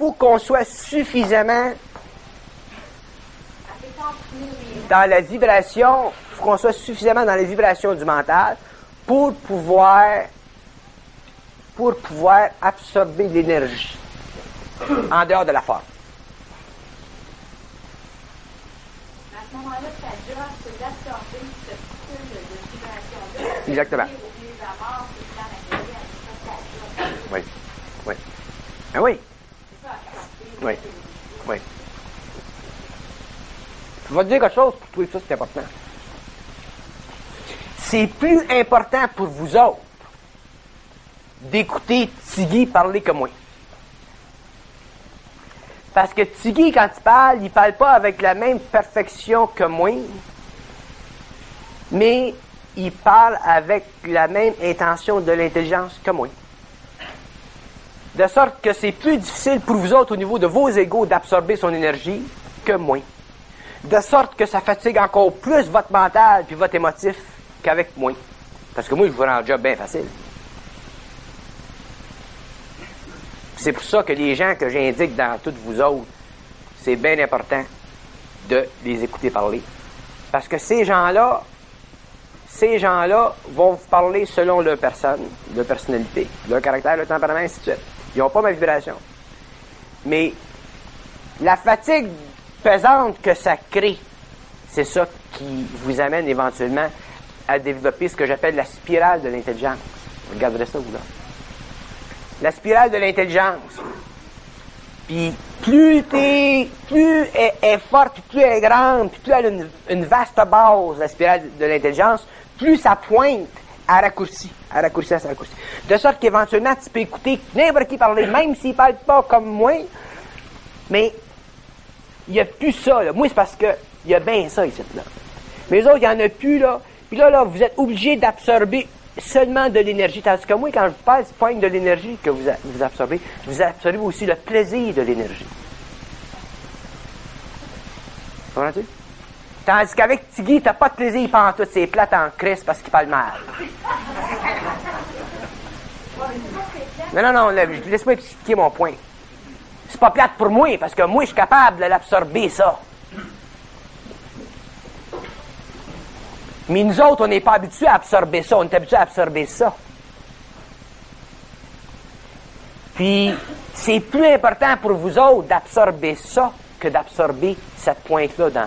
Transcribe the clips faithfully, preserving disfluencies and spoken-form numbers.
faut qu'on soit suffisamment dans la vibration, il faut qu'on soit suffisamment dans les vibrations du mental pour pouvoir pour pouvoir absorber l'énergie en dehors de la forme. À ce moment-là, ta job, c'est d'absorber ce peu de, de vibration-là. Exactement. Au lieu d'avoir, c'est dans la télé, avec ça, ta job. Oui. Oui. Ah oui. C'est ça, absorber. Oui. Oui. Je vais te dire quelque chose pour trouver que ça, c'est important. C'est plus important pour vous autres d'écouter Tigui parler que moi. Parce que Tigui, quand il parle, il parle pas avec la même perfection que moi, mais il parle avec la même intention de l'intelligence que moi. De sorte que c'est plus difficile pour vous autres au niveau de vos égos d'absorber son énergie que moi. De sorte que ça fatigue encore plus votre mental puis votre émotif qu'avec moi. Parce que moi, je vous rends le job bien facile. C'est pour ça que les gens que j'indique dans toutes vous autres, c'est bien important de les écouter parler. Parce que ces gens-là, ces gens-là vont vous parler selon leur personne, leur personnalité, leur caractère, leur tempérament, ainsi de suite. Ils n'ont pas ma vibration. Mais la fatigue pesante que ça crée, c'est ça qui vous amène éventuellement à développer ce que j'appelle la spirale de l'intelligence. Regardez ça, vous là. La spirale de l'intelligence. Puis plus t'es, plus elle est forte, plus elle est grande, puis plus elle a une, une vaste base, la spirale de l'intelligence, plus ça pointe à raccourci, à raccourci, à raccourci. De sorte qu'éventuellement, tu peux écouter n'importe qui parler, même s'il ne parle pas comme moi, mais il n'y a plus ça, là. Moi, c'est parce que il y a bien ça ici, là. Mais les autres, il n'y en a plus, là. Puis là, là, vous êtes obligés d'absorber seulement de l'énergie. Tandis que moi, quand je vous parle, c'est pas de l'énergie que vous, a, vous absorbez. Vous absorbez aussi le plaisir de l'énergie. Comprends-tu? Tandis qu'avec Tigui, t'as pas de plaisir pantoute. C'est plate en crise parce qu'il parle mal. Non, non, non, laisse-moi expliquer mon point. C'est pas plate pour moi, parce que moi, je suis capable de l'absorber, ça. Mais nous autres, on n'est pas habitués à absorber ça. On est habitués à absorber ça. Puis, c'est plus important pour vous autres d'absorber ça que d'absorber cette pointe-là dans.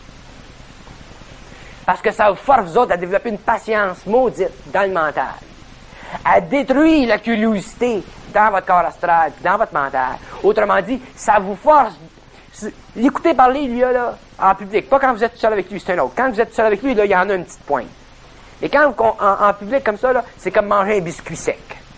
Parce que ça vous force, vous autres, à développer une patience maudite dans le mental. À détruire la curiosité dans votre corps astral, dans votre mental. Autrement dit, ça vous force. L'écouter parler, lui, là, en public. Pas quand vous êtes seul avec lui, c'est un autre. Quand vous êtes seul avec lui, là, il y en a une petite pointe. Et quand vous, en, en public comme ça, là, c'est comme manger un biscuit sec.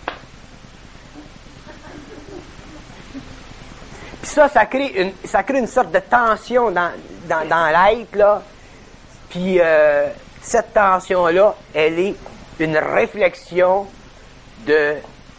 Puis ça, ça crée une, ça crée une sorte de tension dans, dans, dans l'être, là. Puis euh, cette tension-là, elle est une réflexion de...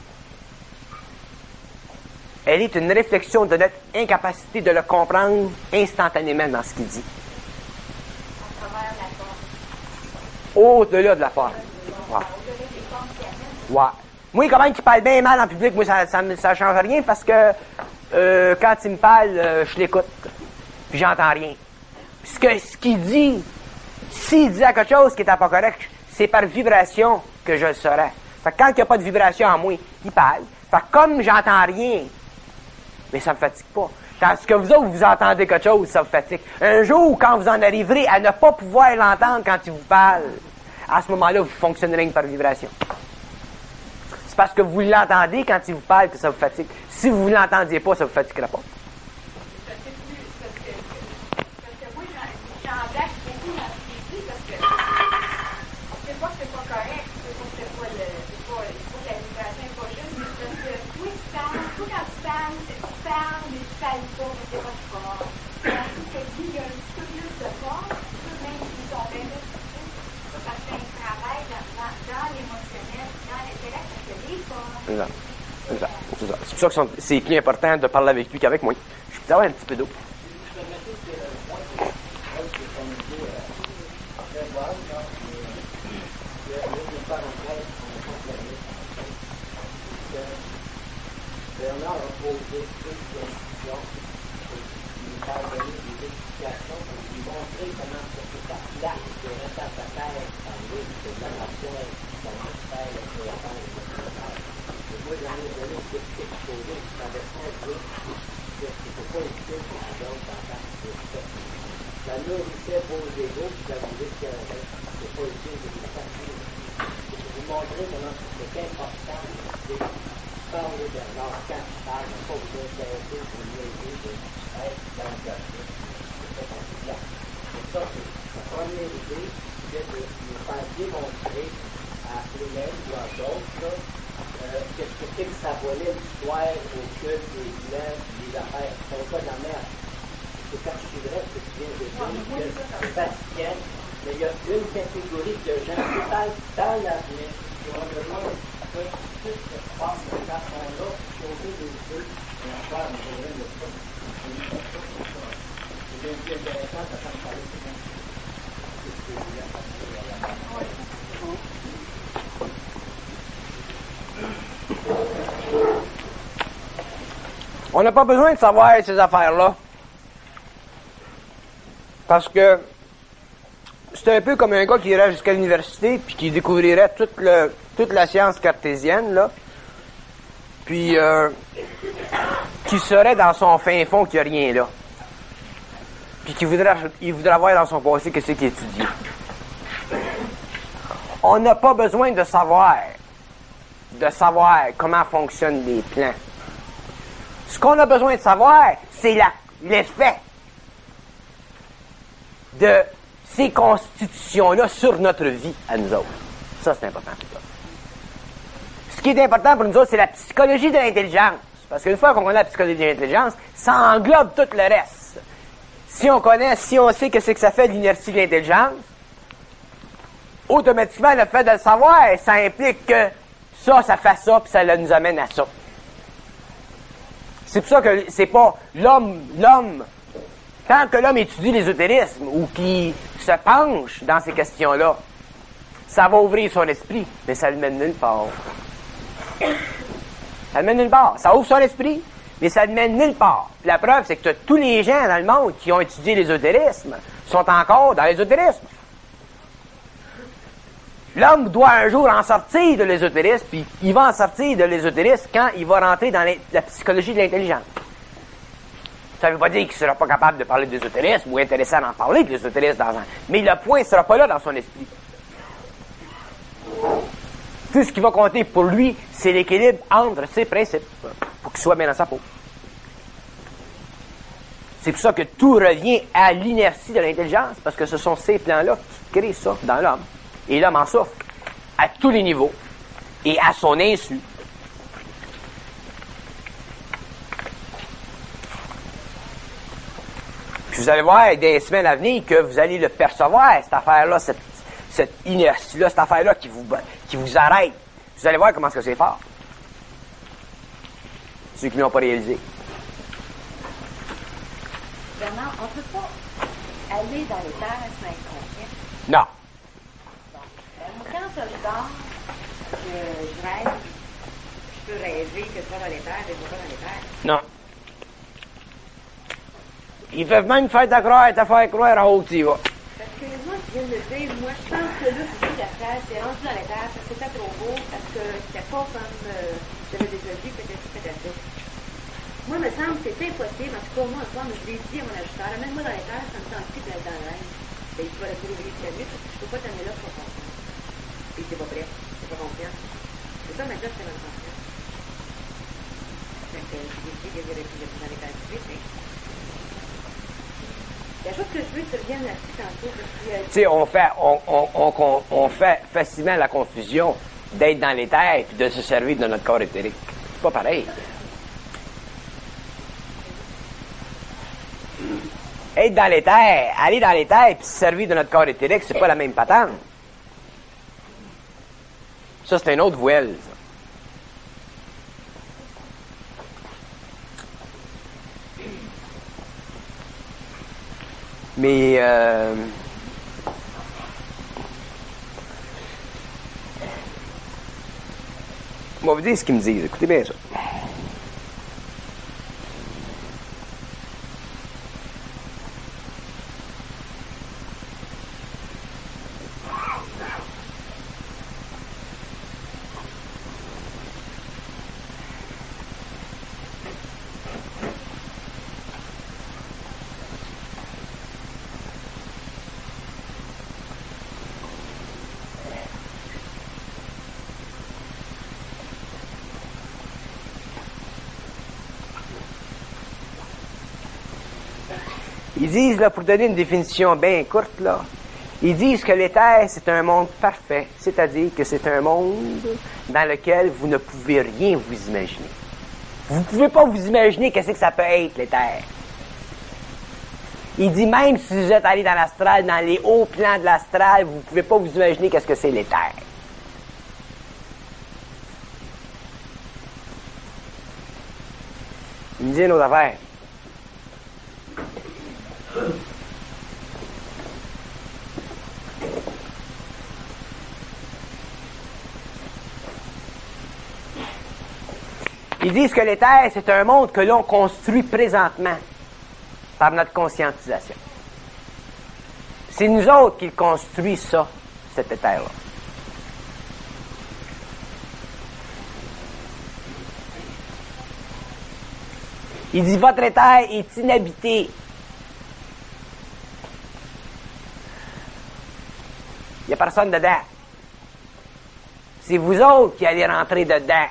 Elle est une réflexion de notre incapacité de le comprendre instantanément dans ce qu'il dit. À travers la forme. Au-delà de la forme. Ouais. Ouais. Moi, comment il parle bien mal en public, moi, ça ne ça, ça change rien parce que euh, quand il me parle, euh, je l'écoute. Puis j'entends rien. Ce que ce qu'il dit, s'il dit quelque chose qui n'est pas correct, c'est par vibration que je le saurais. Fait que quand il n'y a pas de vibration en moi, il parle. Fait que comme j'entends rien, mais ça ne me fatigue pas. Tandis que vous autres, vous entendez quelque chose, ça vous fatigue. Un jour, quand vous en arriverez à ne pas pouvoir l'entendre quand il vous parle, à ce moment-là, vous fonctionnerez par vibration. C'est parce que vous l'entendez quand il vous parle que ça vous fatigue. Si vous ne l'entendiez pas, ça ne vous fatiguera pas. Parce que, parce que, parce que moi, j'embarque beaucoup dans ce qu'il dit, parce que c'est pas que c'est pas correct, c'est pas que c'est pas le, c'est pas, c'est pas que la vibration n'est pas juste, mais parce que toi, tu parles, toi, quand tu parles, tu parles, mais tu parles pas, mais c'est pas fort. Tandis que lui, il y a un petit peu plus de force, même s'ils sont bien là, parce qu'il travaille dans, dans, dans l'émotionnel, dans l'intellect, parce que les forces. Exact. Exact. C'est ça. C'est pour ça que c'est plus important de parler avec lui qu'avec moi. Je peux avoir un petit peu d'eau. Bernard a posé deux questions. ça nourrissait vos égaux, puis ça vous dit que c'est pas utile de vous faire. Vous montrer comment c'est important de parler de l'art quand je parle, de ne pas vous intéresser pour l'aider d'être dans le dossier. C'est pas compliqué. Et ça, c'est la première idée, c'est de nous faire démontrer à l'élève ou à d'autres euh, que ce que ça volait l'histoire au culte des blancs, des affaires. C'est pas de la merde. C'est archivré ce que tu viens de dire, que c'est Bastien, mais il y a une catégorie de gens, peut-être dans l'avenir, qui ont besoin de tout ce qui se passe de cette façon-là, sauver des feux, et en faire un problème de ça. C'est bien plus intéressant de faire parler de ça. On n'a pas besoin de savoir ces affaires-là. Parce que c'est un peu comme un gars qui irait jusqu'à l'université puis qui découvrirait toute, le, toute la science cartésienne, là. Puis euh, qui serait dans son fin fond qu'il n'y a rien là. Puis qui voudrait, il voudrait voir dans son passé qu'est-ce qu'il étudie. On n'a pas besoin de savoir, de savoir comment fonctionnent les plans. Ce qu'on a besoin de savoir, c'est la, l'effet de ces constitutions-là sur notre vie à nous autres. Ça, c'est important. Ce qui est important pour nous autres, c'est la psychologie de l'intelligence. Parce qu'une fois qu'on connaît la psychologie de l'intelligence, ça englobe tout le reste. Si on connaît, si on sait que c'est que ça fait de l'inertie de l'intelligence, automatiquement, le fait de le savoir, ça implique que ça, ça fait ça, puis ça nous amène à ça. C'est pour ça que c'est pas l'homme, l'homme, tant que l'homme étudie l'ésotérisme ou qui se penche dans ces questions-là, ça va ouvrir son esprit, mais ça le mène nulle part. Ça le mène nulle part. Ça ouvre son esprit, mais ça le mène nulle part. Puis la preuve, c'est que tous les gens dans le monde qui ont étudié l'ésotérisme sont encore dans l'ésotérisme. L'homme doit un jour en sortir de l'ésotérisme, puis il va en sortir de l'ésotérisme quand il va rentrer dans la psychologie de l'intelligence. Ça ne veut pas dire qu'il ne sera pas capable de parler d'ésotérisme ou intéressant d'en parler de l'ésotérisme dans un... Mais le point ne sera pas là dans son esprit. Tout ce qui va compter pour lui, c'est l'équilibre entre ses principes pour qu'il soit bien dans sa peau. C'est pour ça que tout revient à l'inertie de l'intelligence, parce que ce sont ces plans-là qui créent ça dans l'homme. Et l'homme en souffre à tous les niveaux et à son insu. Puis vous allez voir dans les semaines à venir que vous allez le percevoir, cette affaire-là, cette, cette inertie-là, cette affaire-là qui vous, qui vous arrête. Vous allez voir comment est-ce que c'est fort. Ceux qui ne l'ont pas réalisé. Bernard, on ne peut pas aller dans les terres sans être conscient. Non. Quand je dors, je, je rêve, je peux rêver que je vais dans les terres et je ne vais pas dans les terres. Non. Ils peuvent même faire ta croire et te faire croire en haut que tu y vas. Parce que moi, je viens de dire, moi, je pense que là, c'est la terre, c'est rendu dans les terres, parce que c'était trop beau, parce que c'était pas comme euh, j'avais déjà vu, peut-être que c'était ça. Moi, il me semble que c'est impossible, en tout cas, moi, en soir, je l'ai dit à mon ajusteur, même moi dans les terres, ça me tente plus d'être dans le rêve. Ben, tu vas la trouver très vite, parce que je peux pas t'amener là pour comprendre. Et c'est pas prêt, c'est pas confiant. C'est ça, maintenant, c'est ma confiance. Donc, j'ai décidé que j'aurais pu dans les terres tout de suite, mais... La chose que je veux, tu reviennes là-dessus tantôt. Tu sais, on fait, on, on, on, on fait facilement la confusion d'être dans les terres et de se servir de notre corps éthérique. C'est pas pareil. Être dans les terres, aller dans les terres et se servir de notre corps éthérique, c'est pas la même patente. Ça, c'est un autre voile. Ça. Mais euh, on va vous dire ce qu'ils me disent. Écoutez bien ça. Ils disent, là, pour donner une définition bien courte, là, ils disent que l'éther, c'est un monde parfait, c'est-à-dire que c'est un monde dans lequel vous ne pouvez rien vous imaginer. Vous ne pouvez pas vous imaginer qu'est-ce que ça peut être, l'éther. Il dit même si vous êtes allé dans l'astral, dans les hauts plans de l'astral, vous ne pouvez pas vous imaginer qu'est-ce que c'est l'éther. Il me dit une autre affaire. Ils disent que l'éther, c'est un monde que l'on construit présentement par notre conscientisation. C'est nous autres qui le construisons, ça, cet éther-là. Il dit, votre éther est inhabité. Il n'y a personne dedans. C'est vous autres qui allez rentrer dedans.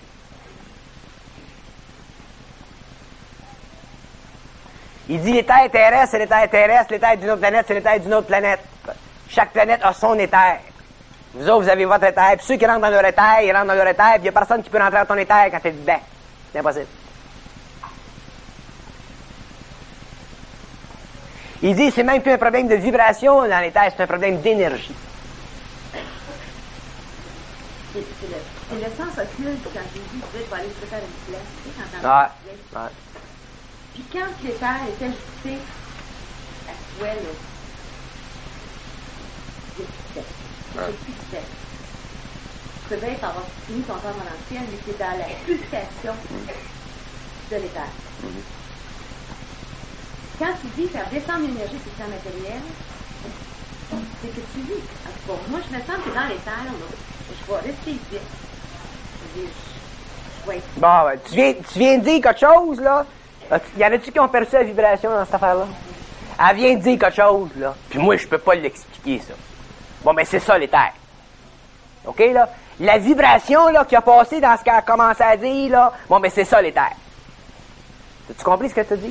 Il dit l'éther terrestre, c'est l'éther terrestre, l'éther d'une autre planète, c'est l'éther d'une autre planète. Chaque planète a son éther. Vous autres, vous avez votre éther. Puis ceux qui rentrent dans leur éther, ils rentrent dans leur éther, puis il n'y a personne qui peut rentrer dans ton éther quand tu es dedans. C'est impossible. Il dit c'est même plus un problème de vibration dans l'éther, c'est un problème d'énergie. C'est le, c'est le sens occulte quand Jésus disait qu'il va aller se faire une place. Tu sais, quand Ouais, on ouais. Puis quand l'éther était jeté à souhait, là, il existait. Il Ouais. existait. Tu peux bien avoir fini ton temps en entier, mais c'est dans la purification de l'éther. Mm-hmm. Quand tu dis faire descendre l'énergie sur le plan matériel, c'est que tu vis. En tout cas, moi, je me sens que dans l'éther, là, je vais rester ici. Je, je, je vais être ici. Bon, ben, tu viens, tu viens de dire quelque chose, là. Y en a-tu qui ont perçu la vibration dans cette affaire-là? Elle vient de dire quelque chose, là. Puis moi, je peux pas l'expliquer, ça. Bon, ben, c'est ça, l'éther. OK, là? La vibration, là, qui a passé dans ce qu'elle a commencé à dire, là, bon, ben, c'est ça, l'éther. As-tu compris ce que tu as dit?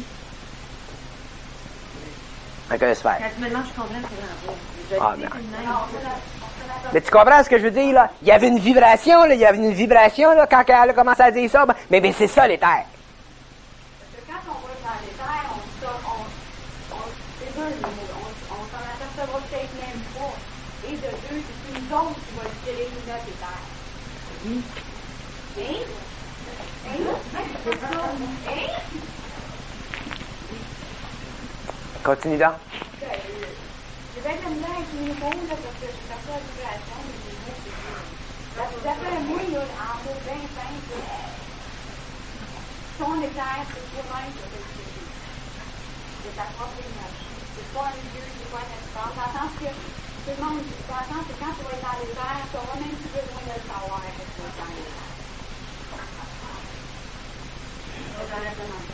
Ok, laisse faire. Quand tu me demandes, je comprends, c'est vraiment je Ah, le non. dis tout de même. Mais tu comprends ce que je veux dire, là? Il y avait une vibration, là, il y avait une vibration, là, quand elle a commencé à dire ça, ben, mais, ben c'est ça, l'éther. Parce que quand on va dans l'éther, on, on, on, c'est deux, on, on s'en apercevra peut-être même pas. Et de deux, c'est une zone qui va tirer notre éther. Oui. Hein? Hein? Hein? Continue donc. J'ai bien de la misère avec les mots, là, parce que j'ai parfois la vibration, mais les mots, c'est dur. Parce que d'après moi, là, en mots bien simples, ton éther, c'est toi-même qui va t'expliquer. C'est ta propre énergie. C'est pas un lieu, c'est pas un espace. Dans le sens que, tout le monde, dans le sens que quand tu vas être dans l'éther, tu n'auras même plus besoin de le savoir que tu vas être dans l'éther. C'est dans la demande.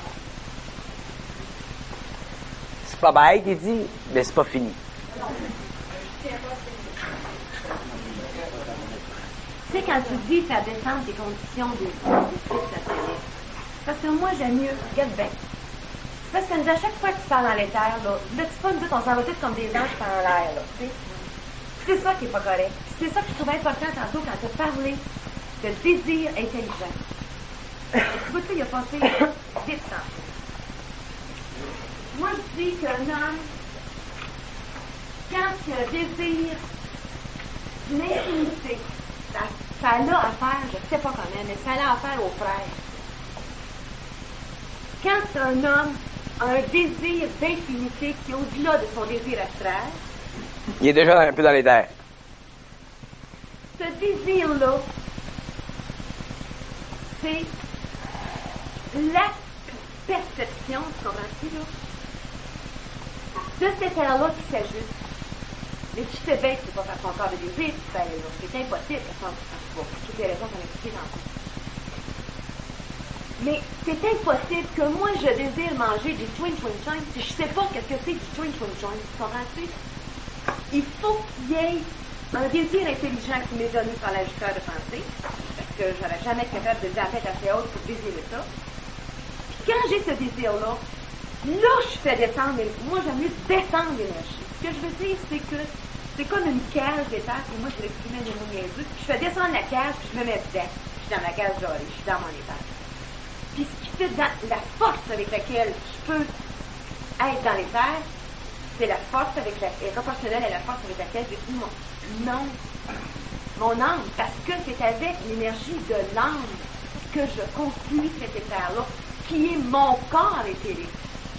C'est pas bête, il dit, mais c'est pas fini. Tu sais, quand tu dis faire descendre tes conditions de vie, ça t'aide. Parce que moi, j'aime mieux, regarde bien. Parce que à chaque fois que tu parles dans l'éther, là, là, tu pas nous on s'en va tous comme des anges par en l'air, là, tu sais. C'est ça qui est pas correct. C'est ça que je trouvais important tantôt quand tu as parlé de désir intelligent. Tu vois, tu sais, il a passé vite tantôt. Moi, je dis qu'un homme, quand il a un désir d'une intimité, ça, ça a affaire, je ne sais pas comment, mais ça a affaire aux frères. Quand un homme a un désir d'intimité qui est au-delà de son désir astral, Il est déjà un peu dans l'éther. ce désir-là, c'est la perception, tu comprends-tu, là, de cet éther-là qui s'ajuste. Mais tu sais bien que c'est pas faire son corps de désir, tu fais, là. C'est impossible, parce que pour toutes les raisons qu'on a expliquées tantôt. Mais c'est impossible que moi je désire manger du twin twin chime si je sais pas qu'est-ce que c'est du twin twin chime. Tu comprends-tu? Il faut qu'il y ait un désir intelligent qui m'est donné par l'ajusteur de pensée, parce que j'aurais jamais été capable de lever la tête assez haute pour désirer ça. Puis quand j'ai ce désir-là, Là, je fais descendre. Moi, j'aime mieux descendre l'énergie. Ce que je veux dire, c'est que c'est comme une cage d'étage, et moi, je l'exprimais des mots niaiseux, puis je fais descendre la cage, puis je me mets dedans. Je suis dans ma cage dorée, je suis dans mon étage. Puis ce qui fait dans la force avec laquelle je peux être dans l'étage, c'est la force avec la, est proportionnelle à la force avec laquelle je suis mon, non, mon âme, parce que c'est avec l'énergie de l'âme que je construis cet éther-là, qui est mon corps éthérique.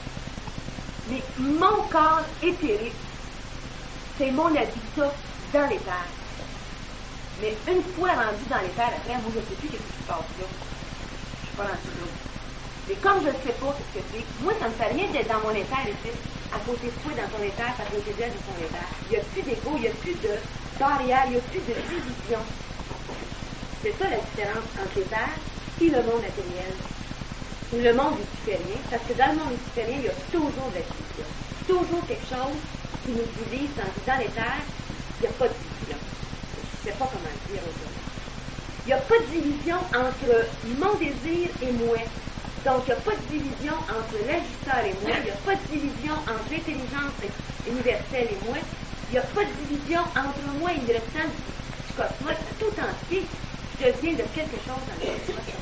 Mais mon corps éthérique, c'est mon habitat dans l'éther. Mais une fois rendu dans l'éther, après, moi, je ne sais plus qu'est-ce qui se passe là. Je suis pas dans le l'eau. Et comme je ne sais pas ce que c'est, moi, ça ne me fait rien d'être dans mon éther ici, à côté de toi, dans ton éther, à côté d'elle, de ton éther. Il n'y a plus d'égo, il n'y a plus de barrière, il n'y a plus de division. C'est ça la différence entre l'éther et le monde matériel. Ou le monde luciférien, parce que dans le monde luciférien, il y a toujours de la division. Toujours quelque chose qui nous divise, tandis que dans l'éther, il n'y a pas de division. Je ne sais pas comment le dire autrement. Il n'y a pas de division entre mon désir et moi. Donc, il n'y a pas de division entre l'ajusteur et moi. Il n'y a pas de division entre l'intelligence universelle et moi. Il n'y a pas de division entre moi et le restant du cosmos tout entier. Je viens de quelque chose dans le cosmos.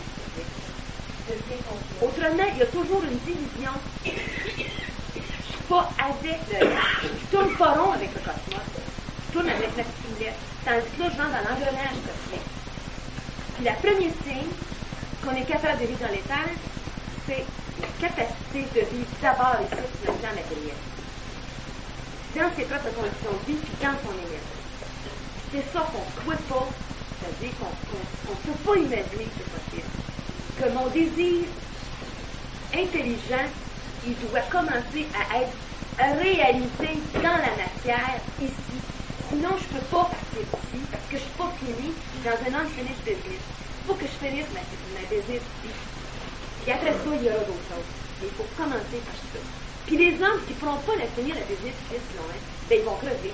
Autrement, il y a toujours une division. Je ne suis pas avec le... Je tourne pas rond avec le cosmos. Je tourne avec la silhouette. Tandis que là, je rentre dans l'engrenage cosmique. Puis la première signe qu'on est capable de vivre dans l'éther, c'est la capacité de vivre d'abord ici sur le plan matériel. Dans ses propres conditions de vie, puis dans son énergie. C'est ça qu'on ne croit pas, c'est-à-dire qu'on ne peut pas imaginer que c'est possible. Que mon désir intelligent, il doit commencer à être réalisé dans la matière, ici. Sinon, je ne peux pas partir d'ici, parce que je ne suis pas finie dans un unfinished business. Il faut que je finisse ma, ma business ici. Et après ça, il y aura d'autres choses. Mais il faut commencer par ça. Puis les hommes qui ne pourront pas la finir, la business ici, loin, ben ils vont crever.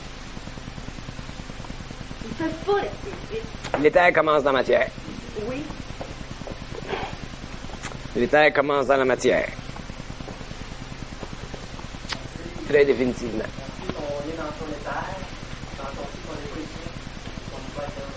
Ils ne peuvent pas rester ici. L'éther commence dans la matière. Oui. L'éther commence dans la matière. Très définitivement. Si on est dans son éther, quand on sait qu'on est ici, on peut être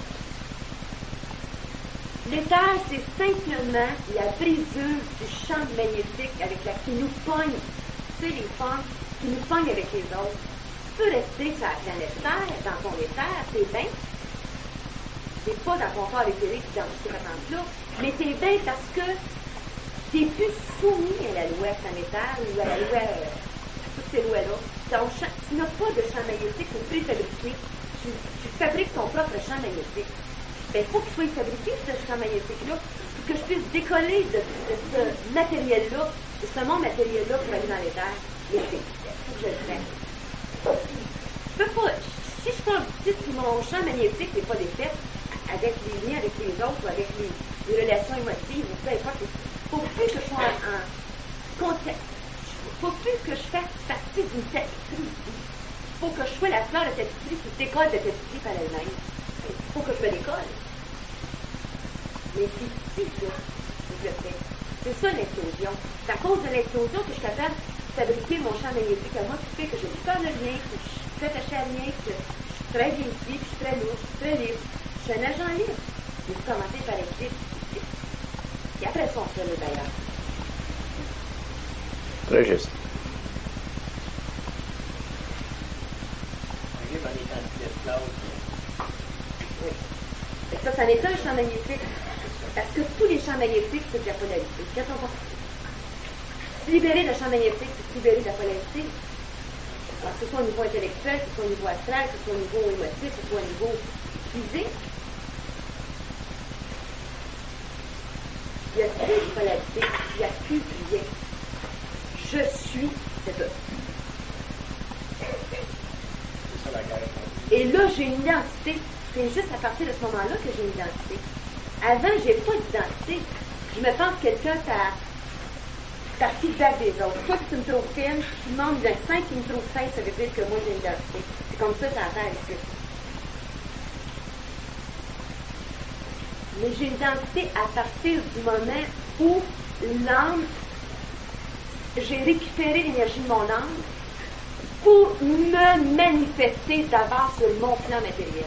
L'éther, c'est simplement la brisure du champ magnétique avec la qui nous pogne. Tu sais, les femmes qui nous pognent avec les autres. Tu peux rester sur la planète Terre, dans ton éther, t'es bien. T'es pas dans ton corps éthérique dans ces patentes-là, mais t'es bien parce que t'es plus soumis à la loi planétaire ou à la loi, à toutes ces lois-là. Donc, tu n'as pas de champ magnétique pour préfabriquer. Tu, tu fabriques ton propre champ magnétique. Ben, il faut qu'il soit fabriqué, ce champ magnétique-là, pour que je puisse décoller de, de ce matériel-là, de ce monde matériel-là pour aller dans l'éther. Mais c'est, il faut que je le fasse. Je peux pas, si je pense que mon champ magnétique n'est pas défait, avec les liens avec les autres, ou avec les, les relations émotives, ou peu importe, il faut plus que je sois en, en contact. Il faut plus que je fasse partie d'une tapisserie ici. Il faut que je sois la fleur de tapisserie qui décolle de tapisserie par elle-même. Il faut que je me décolle. Mais c'est ici, ça, que je le fais. C'est ça l'explosion. C'est à cause de l'explosion que je suis capable de fabriquer mon champ magnétique à moi, qui fait que je suis pas de rien, que je suis très attachée à rien, que je suis très bien ici, que je suis très lourde, je suis très libre. Je suis un agent libre. Et vous commencez par écrire ici. Et après ça, on fait le bailleur. Très juste. arrivé dans les quantités d'esclaves. Oui. Et ça, ça en est un champ magnétique. Parce que tous les champs magnétiques, c'est de la polarité. Quand on va se libérer d'un champ magnétique, c'est se libérer de la polarité. Alors, que ce soit au niveau intellectuel, que ce soit au niveau astral, que ce soit au niveau émotif, que ce soit au niveau physique, il n'y a plus de polarité, il n'y a plus de lien. Je suis, c'est tout. C'est ça la guerre. Et là, j'ai une identité. C'est juste à partir de ce moment-là que j'ai une identité. Avant, j'ai pas d'identité. Je me pense quelqu'un par, par feedback des autres. Toi, si tu me trouves fine, tu demandes d'un cinq qui me trouve fin, ça veut dire que moi, j'ai une identité. C'est comme ça, ça entend ici. Mais j'ai une identité à partir du moment où l'âme j'ai récupéré l'énergie de mon âme pour me manifester d'abord sur mon plan matériel.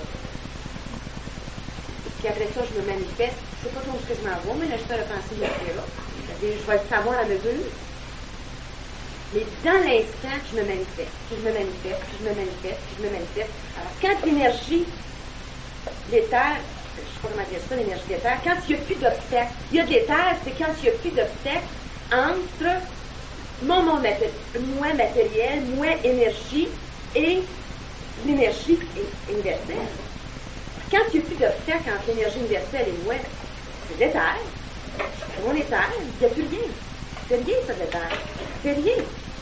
Puis après ça, je me manifeste. Je ne sais pas trop où je m'en vais, mais là, je fais le penser de là. C'est-à-dire, je vais le savoir à mesure. Mais dans l'instant, je me manifeste, puis je me manifeste, puis je me manifeste, puis je me manifeste. Alors, quand l'énergie d'éther, je ne sais pas comment dire ça, l'énergie d'éther, quand il n'y a plus d'obstacles, il y a de l'éther, c'est quand il n'y a plus d'obstacles entre mon, mon maté- moi matériel, moi énergie et l'énergie universelle. Quand il n'y a plus d'obstacles entre l'énergie universelle et moi, c'est l'éther. C'est mon éther, il n'y a plus rien. C'est rien, ça, l'éther. C'est rien.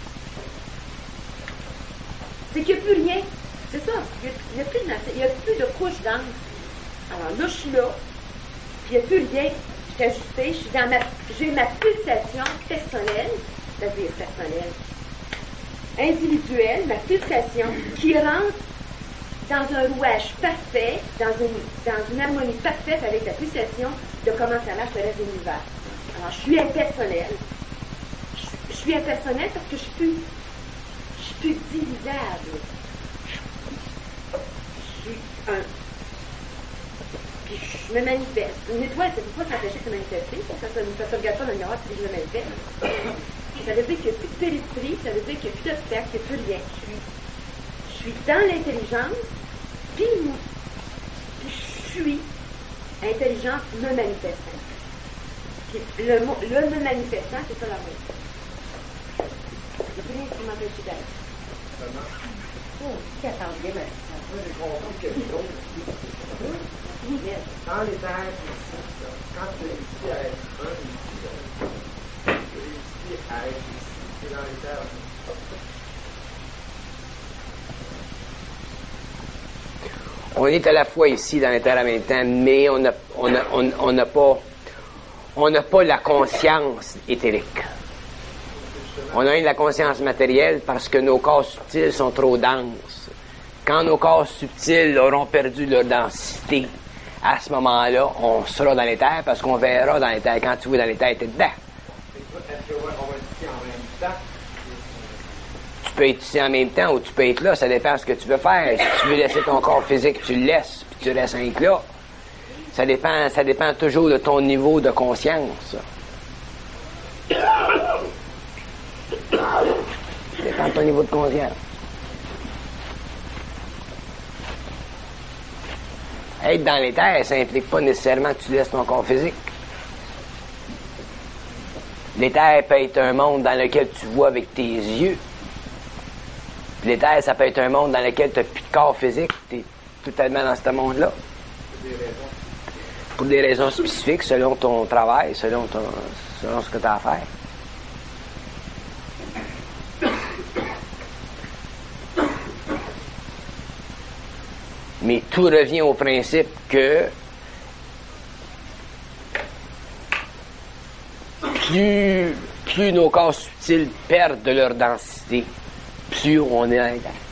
C'est qu'il n'y a plus rien. C'est ça. Il n'y a, a plus de il y a plus de couche d'âme. Alors là, je suis là, puis il n'y a plus rien. Je suis ajustée, je suis dans ma, j'ai ma pulsation personnelle, c'est-à-dire personnelle, individuelle, ma pulsation, qui rentre dans un rouage parfait, dans une, dans une harmonie parfaite avec la pulsation de comment ça marche le reste de l'univers. Alors, je suis impersonnelle. Je, je suis impersonnelle parce que je suis plus, je suis plus divisable. Je suis un. Puis je me manifeste. Une étoile, c'est pourquoi s'empêcher de se manifester. Ça, ça, ça, ça se regarde pas dans le miroir puis je me manifeste. Ça veut dire qu'il n'y a plus de périphérie, ça veut dire qu'il n'y a plus d'obstacle, qu'il n'y a plus rien. Je suis, je suis dans l'intelligence, puis, puis je suis intelligence me manifestant. Puis le, mot, le me manifestant, c'est ça la même. Il n'y a plus rien qui m'empêche d'être. Oh, qui attend bien, mais ça va, j'ai compris quelque chose. Dans les terres, quand tu réussis à être un ici, tu réussis à être ici, c'est dans les terres. On est à la fois ici dans les terres en même temps, mais on n'a on a, on, on n'a pas on n'a pas la conscience éthérique. On a eu de la conscience matérielle parce que nos corps subtils sont trop denses. Quand nos corps subtils auront perdu leur densité, à ce moment-là, on sera dans les terres parce qu'on verra dans les terres. Quand tu vois dans les terres, t'es dedans. Est-ce qu'on va être ici en même temps? Tu peux être ici en même temps ou tu peux être là, ça dépend de ce que tu veux faire. Si tu veux laisser ton corps physique, tu le laisses, puis tu restes un là. Ça dépend, ça dépend toujours de ton niveau de conscience. Ça dépend de ton niveau de conscience. Être dans les terres, ça implique pas nécessairement que tu laisses ton corps physique. Les terres peut être un monde dans lequel tu vois avec tes yeux. Puis les terres, ça peut être un monde dans lequel tu n'as plus de corps physique. Tu es totalement dans ce monde-là. Pour des raisons spécifiques, selon ton travail, selon, ton, selon ce que tu as à faire. Mais tout revient au principe que plus, plus nos corps subtils perdent de leur densité, plus on est dans les terres.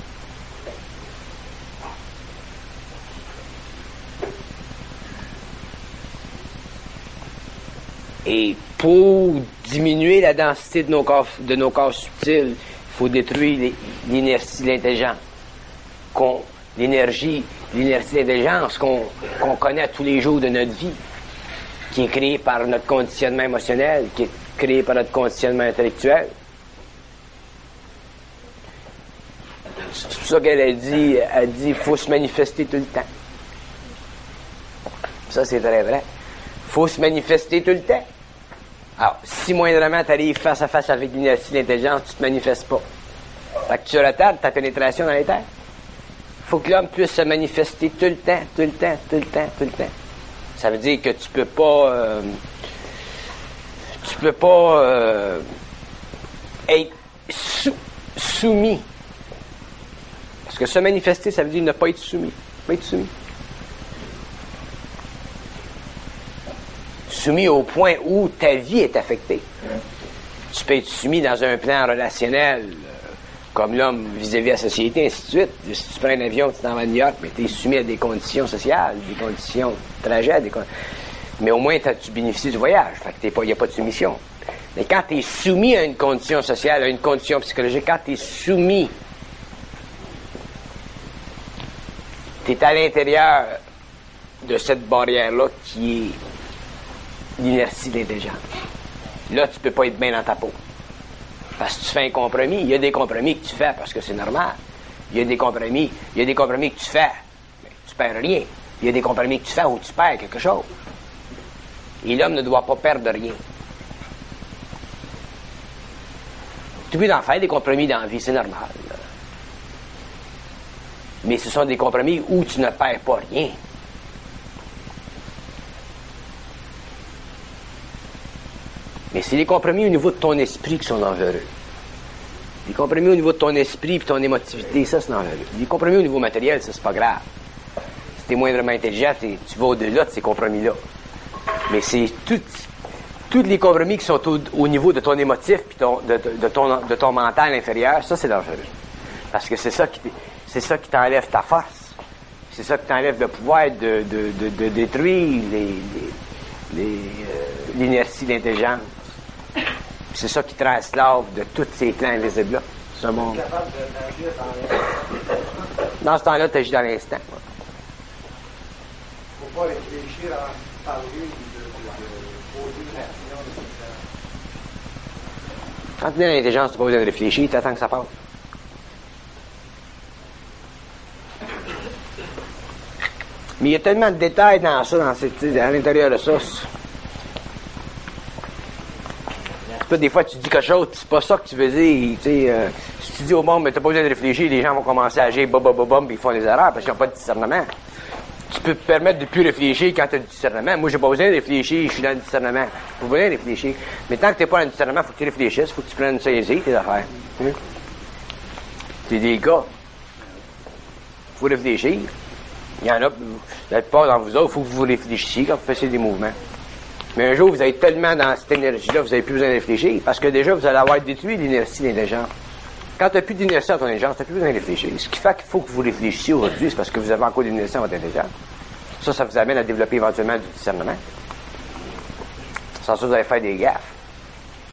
Et pour diminuer la densité de nos corps, de nos corps subtils, il faut détruire l'inertie de l'intelligence. Qu'on, l'énergie, l'inertie de l'intelligence qu'on, qu'on connaît tous les jours de notre vie, qui est créée par notre conditionnement émotionnel, qui est créée par notre conditionnement intellectuel. C'est pour ça qu'elle a dit, elle dit, il faut se manifester tout le temps. Ça, c'est très vrai. Il faut se manifester tout le temps. Alors, si moindrement tu arrives face à face avec l'inertie de l'intelligence, tu ne te manifestes pas. Fait que tu retardes ta pénétration dans les terres. Il faut que l'homme puisse se manifester tout le temps, tout le temps, tout le temps, tout le temps. Ça veut dire que tu peux pas... Euh, tu peux pas euh, être sou, soumis. Parce que se manifester, ça veut dire ne pas être soumis. Pas être soumis. Soumis au point où ta vie est affectée. Tu peux être soumis dans un plan relationnel, euh, comme l'homme vis-à-vis de la société, ainsi de suite. Si tu prends un avion, tu t'en vas à New York, mais tu es soumis à des conditions sociales, des conditions de trajet, des con... mais au moins tu bénéficies du voyage. Fait que il n'y a pas de soumission. Mais quand tu es soumis à une condition sociale, à une condition psychologique, quand tu es soumis, tu es à l'intérieur de cette barrière-là qui est l'inertie d'intelligence. Là, tu peux pas être bien dans ta peau. Parce que tu fais un compromis. Il y a des compromis que tu fais parce que c'est normal. Il y a des compromis, il y a des compromis que tu fais, mais tu perds rien. Il y a des compromis que tu fais où tu perds quelque chose. Et l'homme ne doit pas perdre rien. Tu peux en faire des compromis dans la vie, c'est normal. Mais ce sont des compromis où tu ne perds pas rien. Mais c'est les compromis au niveau de ton esprit qui sont dangereux. Les compromis au niveau de ton esprit et ton émotivité, ça c'est dangereux. Les compromis au niveau matériel, ça c'est pas grave. Si tu es moindrement intelligent, tu vas au-delà de ces compromis-là. Mais c'est tout, tous les compromis qui sont au, au niveau de ton émotif et ton, de, de, de, ton, de ton mental inférieur, ça c'est dangereux. Parce que c'est ça qui, c'est ça qui t'enlève ta force. C'est ça qui t'enlève le pouvoir de, de, de, de détruire les, les, les, euh, l'inertie d'intelligence. C'est ça qui translave de tous ces plans invisibles-là. Ce monde. Dans ce temps-là, tu agis dans l'instant. Il ne faut pas réfléchir avant de parler de, de, de poser une action. Quand tu es dans l'intelligence, tu n'as pas besoin de réfléchir, tu attends que ça passe. Mais il y a tellement de détails dans ça, dans cette, à l'intérieur de ça. Pas des fois tu dis quelque chose, c'est pas ça que tu veux dire, tu sais, euh, si tu dis au monde, mais t'as pas besoin de réfléchir, les gens vont commencer à agir, bam, bam, bam, bam, puis ils font des erreurs parce qu'ils n'ont pas de discernement. Tu peux te permettre de plus réfléchir quand tu as du discernement. Moi, j'ai pas besoin de réfléchir, je suis dans le discernement. Faut pas besoin de réfléchir. Mais tant que t'es pas dans le discernement, faut que tu réfléchisses, faut que tu prennes saisie tes affaires. Hum? C'est des gars. Faut réfléchir. Il y en a, la plupart d'entre vous autres, faut que vous réfléchissiez quand vous fassiez des mouvements. Mais un jour, vous êtes tellement dans cette énergie-là, vous n'avez plus besoin de réfléchir, parce que déjà, vous allez avoir détruit l'inertie d'intelligence. Quand tu n'as plus d'inertie dans ton intelligence, tu n'as plus besoin de réfléchir. Ce qui fait qu'il faut que vous réfléchissiez aujourd'hui, c'est parce que vous avez encore d'inertie dans votre intelligence. Ça, ça vous amène à développer éventuellement du discernement. Sans ça, vous allez faire des gaffes.